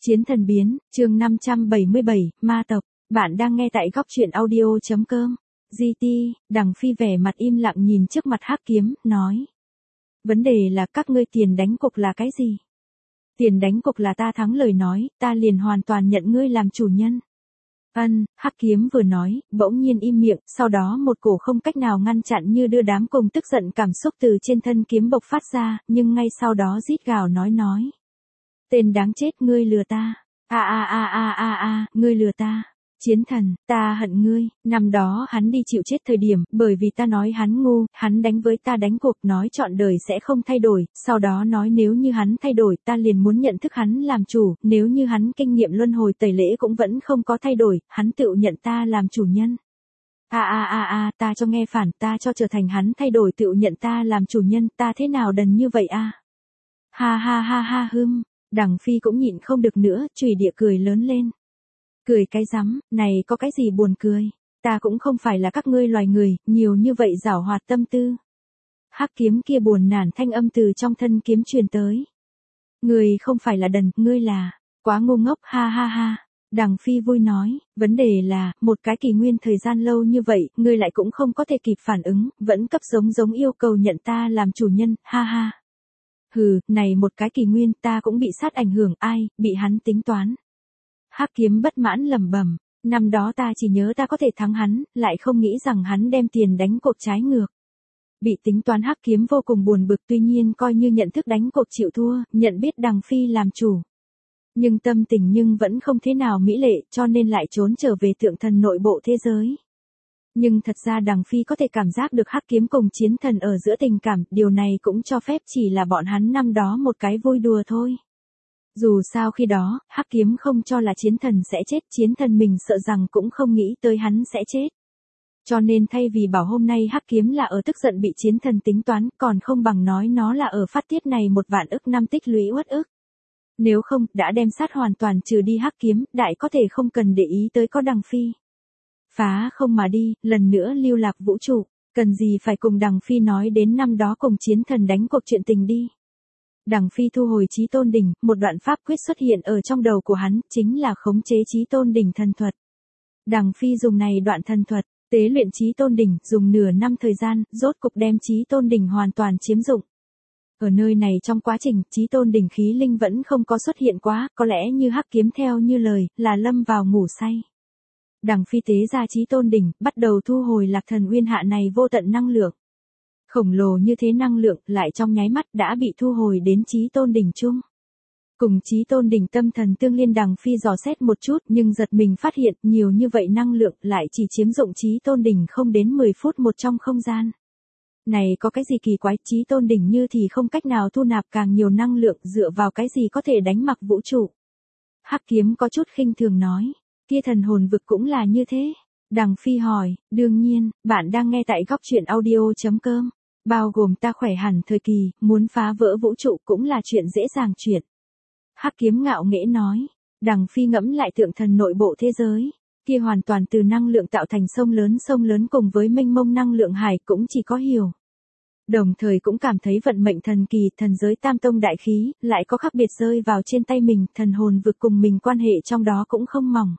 Chiến thần biến, chương 577, ma tộc. Bạn đang nghe tại góc truyện audio.com. GT, Đằng Phi vẻ mặt im lặng nhìn trước mặt Hắc Kiếm, nói. Vấn đề là các ngươi tiền đánh cục là cái gì? Tiền đánh cục là ta thắng lời nói, ta liền hoàn toàn nhận ngươi làm chủ nhân. Hắc Kiếm vừa nói, bỗng nhiên im miệng, sau đó một cổ không cách nào ngăn chặn như đưa đám cùng tức giận cảm xúc từ trên thân kiếm bộc phát ra, nhưng ngay sau đó rít gào nói. Tên đáng chết, ngươi lừa ta. Ngươi lừa ta. Chiến thần, ta hận ngươi. Năm đó hắn đi chịu chết thời điểm, bởi vì ta nói hắn ngu, hắn đánh với ta đánh cuộc nói trọn đời sẽ không thay đổi, sau đó nói nếu như hắn thay đổi ta liền muốn nhận thức hắn làm chủ, nếu như hắn kinh nghiệm luân hồi tẩy lễ cũng vẫn không có thay đổi, hắn tự nhận ta làm chủ nhân. Ta cho nghe phản, ta cho trở thành hắn thay đổi tự nhận ta làm chủ nhân, ta thế nào đần như vậy a? Ha, Đằng Phi cũng nhịn không được nữa, chùy địa cười lớn lên. Cười cái rắm, này có cái gì buồn cười, ta cũng không phải là các ngươi loài người, nhiều như vậy giảo hoạt tâm tư. Hắc Kiếm kia buồn nản thanh âm từ trong thân kiếm truyền tới. Ngươi không phải là đần, ngươi là, quá ngu ngốc, ha. Đằng Phi vui nói, vấn đề là, một cái kỷ nguyên thời gian lâu như vậy, ngươi lại cũng không có thể kịp phản ứng, vẫn cấp giống yêu cầu nhận ta làm chủ nhân, ha. Hừ, này một cái kỷ nguyên ta cũng bị sát ảnh hưởng, ai, bị hắn tính toán. Hắc Kiếm bất mãn lẩm bẩm, năm đó ta chỉ nhớ ta có thể thắng hắn, lại không nghĩ rằng hắn đem tiền đánh cược trái ngược. Bị tính toán Hắc Kiếm vô cùng buồn bực, tuy nhiên coi như nhận thức đánh cược chịu thua, nhận biết Đằng Phi làm chủ. Nhưng tâm tình vẫn không thế nào mỹ lệ, cho nên lại trốn trở về tượng thần nội bộ thế giới. Nhưng thật ra Đằng Phi có thể cảm giác được Hắc Kiếm cùng chiến thần ở giữa tình cảm, điều này cũng cho phép chỉ là bọn hắn năm đó một cái vui đùa thôi. Dù sao khi đó, Hắc Kiếm không cho là chiến thần sẽ chết, chiến thần mình sợ rằng cũng không nghĩ tới hắn sẽ chết. Cho nên thay vì bảo hôm nay Hắc Kiếm là ở tức giận bị chiến thần tính toán, còn không bằng nói nó là ở phát tiết này 1.000.000 năm tích lũy uất ức. Nếu không, đã đem sát hoàn toàn trừ đi Hắc Kiếm, đại có thể không cần để ý tới có Đằng Phi. Phá không mà đi, lần nữa lưu lạc vũ trụ, cần gì phải cùng Đằng Phi nói đến năm đó cùng chiến thần đánh cuộc chuyện tình đi. Đằng Phi thu hồi Chí Tôn Đỉnh, một đoạn pháp quyết xuất hiện ở trong đầu của hắn, chính là khống chế Chí Tôn Đỉnh thần thuật. Đằng Phi dùng này đoạn thần thuật, tế luyện Chí Tôn Đỉnh, dùng nửa năm thời gian, rốt cục đem Chí Tôn Đỉnh hoàn toàn chiếm dụng. Ở nơi này trong quá trình, Chí Tôn Đỉnh khí linh vẫn không có xuất hiện quá, có lẽ như Hắc Kiếm theo như lời, là lâm vào ngủ say. Đằng Phi tế ra Chí Tôn Đỉnh, bắt đầu thu hồi Lạc Thần Uyên hạ này vô tận năng lượng. Khổng lồ như thế năng lượng, lại trong nháy mắt đã bị thu hồi đến Chí Tôn Đỉnh chung. Cùng Chí Tôn Đỉnh tâm thần tương liên, Đằng Phi dò xét một chút, nhưng giật mình phát hiện, nhiều như vậy năng lượng, lại chỉ chiếm dụng Chí Tôn Đỉnh không đến 10 phút một trong không gian. Này có cái gì kỳ quái, Chí Tôn Đỉnh như thì không cách nào thu nạp càng nhiều năng lượng, dựa vào cái gì có thể đánh mặc vũ trụ. Hắc Kiếm có chút khinh thường nói, kia thần hồn vực cũng là như thế. Đằng Phi hỏi, đương nhiên, bạn đang nghe tại góc truyện audio.com. Bao gồm ta khỏe hẳn thời kỳ, muốn phá vỡ vũ trụ cũng là chuyện dễ dàng chuyện. Hắc Kiếm ngạo nghễ nói. Đằng Phi ngẫm lại tượng thần nội bộ thế giới, kia hoàn toàn từ năng lượng tạo thành sông lớn cùng với mênh mông năng lượng hải cũng chỉ có hiểu. Đồng thời cũng cảm thấy vận mệnh thần kỳ, thần giới tam tông đại khí, lại có khác biệt rơi vào trên tay mình, thần hồn vực cùng mình quan hệ trong đó cũng không mỏng.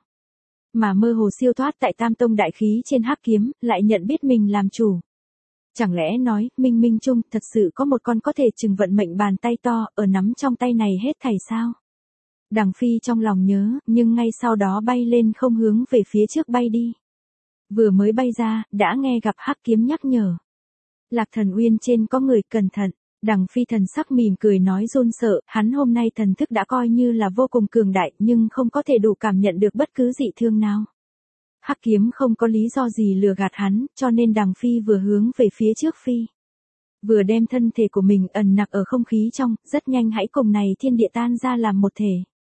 Mà mơ hồ siêu thoát tại tam tông đại khí trên Hắc Kiếm, lại nhận biết mình làm chủ. Chẳng lẽ nói, minh chung, thật sự có một con có thể chừng vận mệnh bàn tay to, ở nắm trong tay này hết thảy sao? Đằng Phi trong lòng nhớ, nhưng ngay sau đó bay lên không hướng về phía trước bay đi. Vừa mới bay ra, đã nghe gặp Hắc Kiếm nhắc nhở. Lạc Thần Uyên trên có người, cẩn thận. Đằng Phi thần sắc mỉm cười nói run sợ, hắn hôm nay thần thức đã coi như là vô cùng cường đại, nhưng không có thể đủ cảm nhận được bất cứ dị thương nào. Hắc Kiếm không có lý do gì lừa gạt hắn, cho nên Đằng Phi vừa hướng về phía trước phi. Vừa đem thân thể của mình ẩn nặc ở không khí trong, rất nhanh hãy cùng này thiên địa tan ra làm một thể.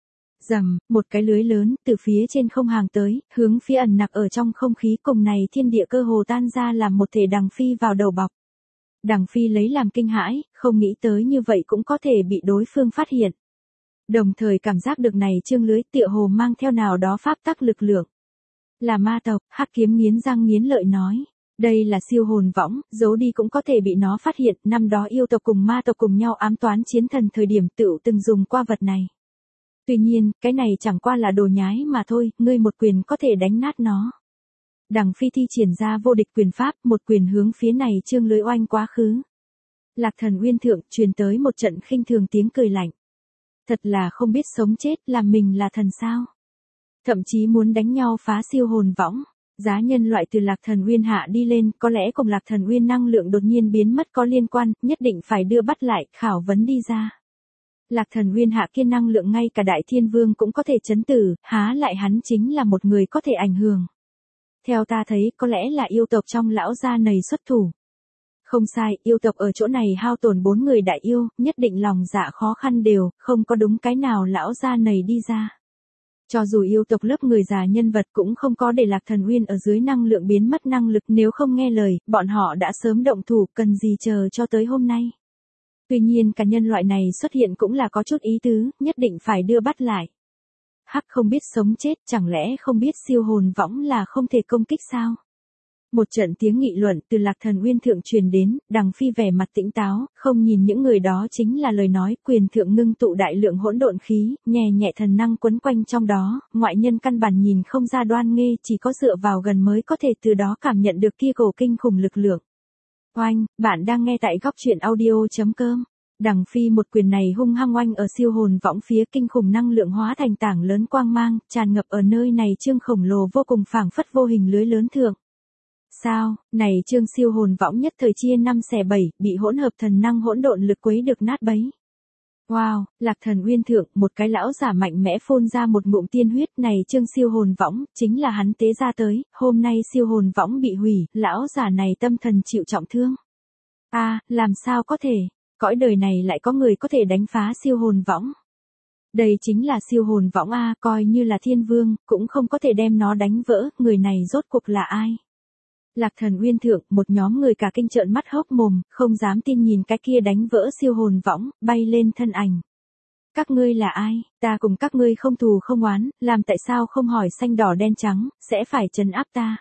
Rầm, một cái lưới lớn, từ phía trên không hàng tới, hướng phía ẩn nặc ở trong không khí cùng này thiên địa cơ hồ tan ra làm một thể. Đằng Phi vào đầu bọc. Đằng Phi lấy làm kinh hãi, không nghĩ tới như vậy cũng có thể bị đối phương phát hiện. Đồng thời cảm giác được này chương lưới tựa hồ mang theo nào đó pháp tắc lực lượng. Là ma tộc, Hắc Kiếm nghiến răng nghiến lợi nói. Đây là siêu hồn võng, giấu đi cũng có thể bị nó phát hiện, năm đó yêu tộc cùng ma tộc cùng nhau ám toán chiến thần thời điểm tựu từng dùng qua vật này. Tuy nhiên, cái này chẳng qua là đồ nhái mà thôi, ngươi một quyền có thể đánh nát nó. Đằng Phi thi triển ra vô địch quyền pháp, một quyền hướng phía này Trương Lưỡi oanh quá khứ. Lạc Thần Uyên thượng truyền tới một trận khinh thường tiếng cười lạnh. Thật là không biết sống chết, làm mình là thần sao? Thậm chí muốn đánh nhau phá siêu hồn võng. Giá nhân loại từ Lạc Thần Uyên hạ đi lên, có lẽ cùng Lạc Thần Uyên năng lượng đột nhiên biến mất có liên quan, nhất định phải đưa bắt lại, khảo vấn đi ra. Lạc Thần Uyên hạ kia năng lượng ngay cả Đại Thiên Vương cũng có thể chấn tử, há lại hắn chính là một người có thể ảnh hưởng. Theo ta thấy, có lẽ là yêu tộc trong lão gia này xuất thủ. Không sai, yêu tộc ở chỗ này hao tổn 4 người đại yêu, nhất định lòng dạ khó khăn đều, không có đúng cái nào lão gia này đi ra. Cho dù yêu tộc lớp người già nhân vật cũng không có để Lạc Thần Uyên ở dưới năng lượng biến mất năng lực, nếu không nghe lời, bọn họ đã sớm động thủ, cần gì chờ cho tới hôm nay. Tuy nhiên cả nhân loại này xuất hiện cũng là có chút ý tứ, nhất định phải đưa bắt lại. Hắc không biết sống chết, chẳng lẽ không biết siêu hồn võng là không thể công kích sao? Một trận tiếng nghị luận từ Lạc Thần Uyên thượng truyền đến, Đằng Phi vẻ mặt tĩnh táo, không nhìn những người đó chính là lời nói, quyền thượng ngưng tụ đại lượng hỗn độn khí, nhẹ nhẹ thần năng quấn quanh trong đó, ngoại nhân căn bản nhìn không ra đoan nghê, chỉ có dựa vào gần mới có thể từ đó cảm nhận được kia cổ kinh khủng lực lượng. Oanh, bạn đang nghe tại góc truyện audio.com. Đằng Phi một quyền này hung hăng oanh ở siêu hồn võng phía, kinh khủng năng lượng hóa thành tảng lớn quang mang, tràn ngập ở nơi này trương khổng lồ vô cùng phảng phất vô hình lưới lớn thượng. Sao, này trương siêu hồn võng nhất thời chia 5/7, bị hỗn hợp thần năng hỗn độn lực quấy được nát bấy. Wow, Lạc Thần Uyên thượng, một cái lão giả mạnh mẽ phun ra một ngụm tiên huyết, này trương siêu hồn võng, chính là hắn tế ra tới, hôm nay siêu hồn võng bị hủy, lão giả này tâm thần chịu trọng thương. Làm sao có thể, cõi đời này lại có người có thể đánh phá siêu hồn võng. Đây chính là siêu hồn võng coi như là thiên vương, cũng không có thể đem nó đánh vỡ, người này rốt cuộc là ai? Lạc Thần Uyên thượng, một nhóm người cả kinh trợn mắt hốc mồm, không dám tin nhìn cái kia đánh vỡ siêu hồn võng, bay lên thân ảnh. Các ngươi là ai? Ta cùng các ngươi không thù không oán, làm tại sao không hỏi xanh đỏ đen trắng, sẽ phải trấn áp ta.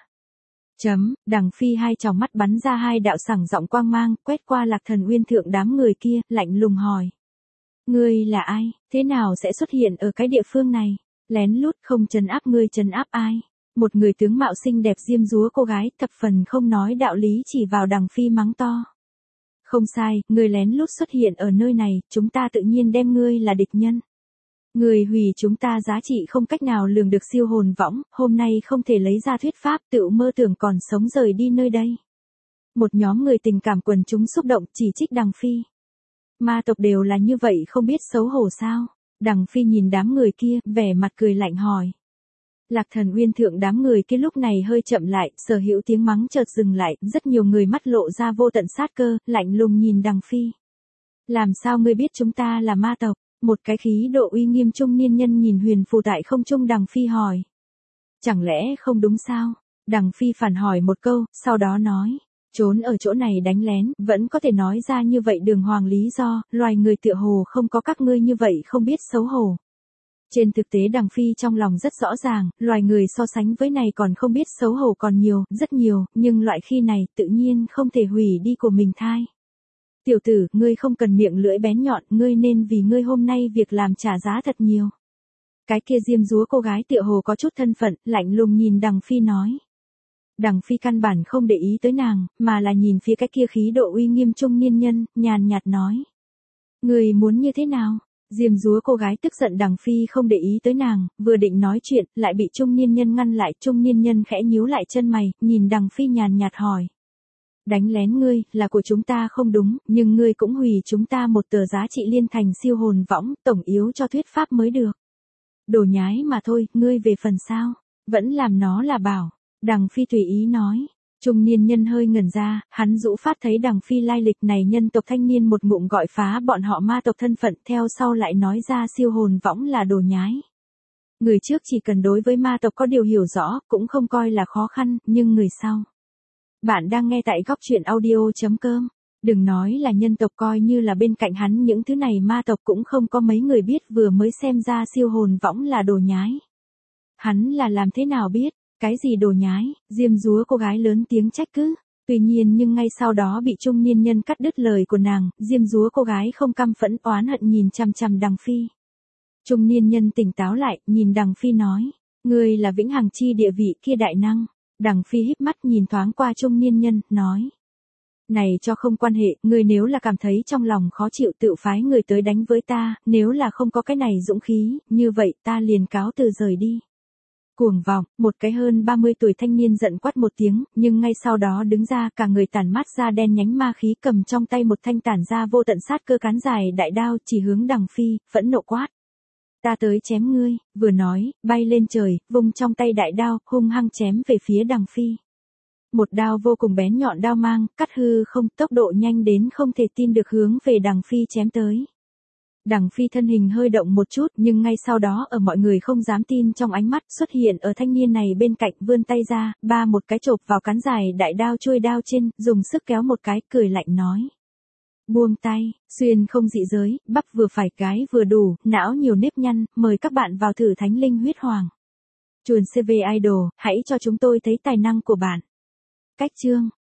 Đằng Phi hai tròng mắt bắn ra hai đạo sẳng giọng quang mang, quét qua Lạc Thần Uyên thượng đám người kia, lạnh lùng hỏi. Ngươi là ai, thế nào sẽ xuất hiện ở cái địa phương này? Lén lút không trấn áp ngươi trấn áp ai? Một người tướng mạo xinh đẹp diêm dúa cô gái, thập phần không nói đạo lý chỉ vào Đằng Phi mắng to. Không sai, ngươi lén lút xuất hiện ở nơi này, chúng ta tự nhiên đem ngươi là địch nhân. Ngươi hủy chúng ta giá trị không cách nào lường được siêu hồn võng, hôm nay không thể lấy ra thuyết pháp, tự mơ tưởng còn sống rời đi nơi đây. Một nhóm người tình cảm quần chúng xúc động chỉ trích Đằng Phi. Ma tộc đều là như vậy không biết xấu hổ sao? Đằng Phi nhìn đám người kia, vẻ mặt cười lạnh hỏi. Lạc Thần Uyên thượng đám người kia lúc này hơi chậm lại, sở hữu tiếng mắng chợt dừng lại, rất nhiều người mắt lộ ra vô tận sát cơ, lạnh lùng nhìn Đằng Phi. Làm sao ngươi biết chúng ta là ma tộc? Một cái khí độ uy nghiêm trung niên nhân nhìn huyền phù tại không trung Đằng Phi hỏi. Chẳng lẽ không đúng sao? Đằng Phi phản hỏi một câu, sau đó nói. Trốn ở chỗ này đánh lén, vẫn có thể nói ra như vậy đường hoàng lý do, loài người tựa hồ không có các ngươi như vậy không biết xấu hổ. Trên thực tế Đằng Phi trong lòng rất rõ ràng, loài người so sánh với này còn không biết xấu hổ còn nhiều, rất nhiều, nhưng loại khi này tự nhiên không thể hủy đi của mình thai. Tiểu tử, ngươi không cần miệng lưỡi bén nhọn, ngươi nên vì ngươi hôm nay việc làm trả giá thật nhiều. Cái kia diêm dúa cô gái tựa hồ có chút thân phận, lạnh lùng nhìn Đằng Phi nói. Đằng Phi căn bản không để ý tới nàng, mà là nhìn phía cái kia khí độ uy nghiêm trung niên nhân, nhàn nhạt nói. Ngươi muốn như thế nào? Diêm dúa cô gái tức giận Đằng Phi không để ý tới nàng, vừa định nói chuyện, lại bị trung niên nhân ngăn lại, trung niên nhân khẽ nhíu lại chân mày, nhìn Đằng Phi nhàn nhạt hỏi. Đánh lén ngươi, là của chúng ta không đúng, nhưng ngươi cũng hủy chúng ta một tờ giá trị liên thành siêu hồn võng, tổng yếu cho thuyết pháp mới được. Đồ nhái mà thôi, ngươi về phần sao? Vẫn làm nó là bảo. Đằng Phi tùy ý nói. Trung niên nhân hơi ngẩn ra, hắn rũ phát thấy Đằng Phi lai lịch này nhân tộc thanh niên một ngụm gọi phá bọn họ ma tộc thân phận, theo sau lại nói ra siêu hồn võng là đồ nhái. Người trước chỉ cần đối với ma tộc có điều hiểu rõ, cũng không coi là khó khăn, nhưng người sau. Bạn đang nghe tại góc truyện audio.com. Đừng nói là nhân tộc, coi như là bên cạnh hắn những thứ này ma tộc cũng không có mấy người biết, vừa mới xem ra siêu hồn võng là đồ nhái. Hắn là làm thế nào biết? Cái gì đồ nhái? Diêm dúa cô gái lớn tiếng trách cứ. Tuy nhiên nhưng ngay sau đó bị trung niên nhân cắt đứt lời của nàng, diêm dúa cô gái không căm phẫn oán hận nhìn chằm chằm Đằng Phi. Trung niên nhân tỉnh táo lại, nhìn Đằng Phi nói. Ngươi là vĩnh hằng chi địa vị kia đại năng. Đằng Phi híp mắt nhìn thoáng qua trung niên nhân, nói. Này cho không quan hệ, ngươi nếu là cảm thấy trong lòng khó chịu tự phái người tới đánh với ta, nếu là không có cái này dũng khí, như vậy ta liền cáo từ rời đi. Cuồng vọng, một cái hơn 30 tuổi thanh niên giận quát một tiếng, nhưng ngay sau đó đứng ra cả người tản mát ra đen nhánh ma khí cầm trong tay một thanh tản ra vô tận sát cơ cán dài đại đao chỉ hướng Đằng Phi, phẫn nộ quát. Ta tới chém ngươi, vừa nói, bay lên trời, vung trong tay đại đao, hung hăng chém về phía Đằng Phi. Một đao vô cùng bén nhọn đao mang, cắt hư không, tốc độ nhanh đến không thể tin được hướng về Đằng Phi chém tới. Đằng Phi thân hình hơi động một chút nhưng ngay sau đó ở mọi người không dám tin trong ánh mắt xuất hiện ở thanh niên này bên cạnh vươn tay ra, một cái chộp vào cán dài đại đao chuôi đao trên, dùng sức kéo một cái, cười lạnh nói. Buông tay, xuyên không dị giới, bắp vừa phải cái vừa đủ, não nhiều nếp nhăn, mời các bạn vào thử Thánh Linh Huyết Hoàng. Chuồn CV Idol, hãy cho chúng tôi thấy tài năng của bạn. Cách chương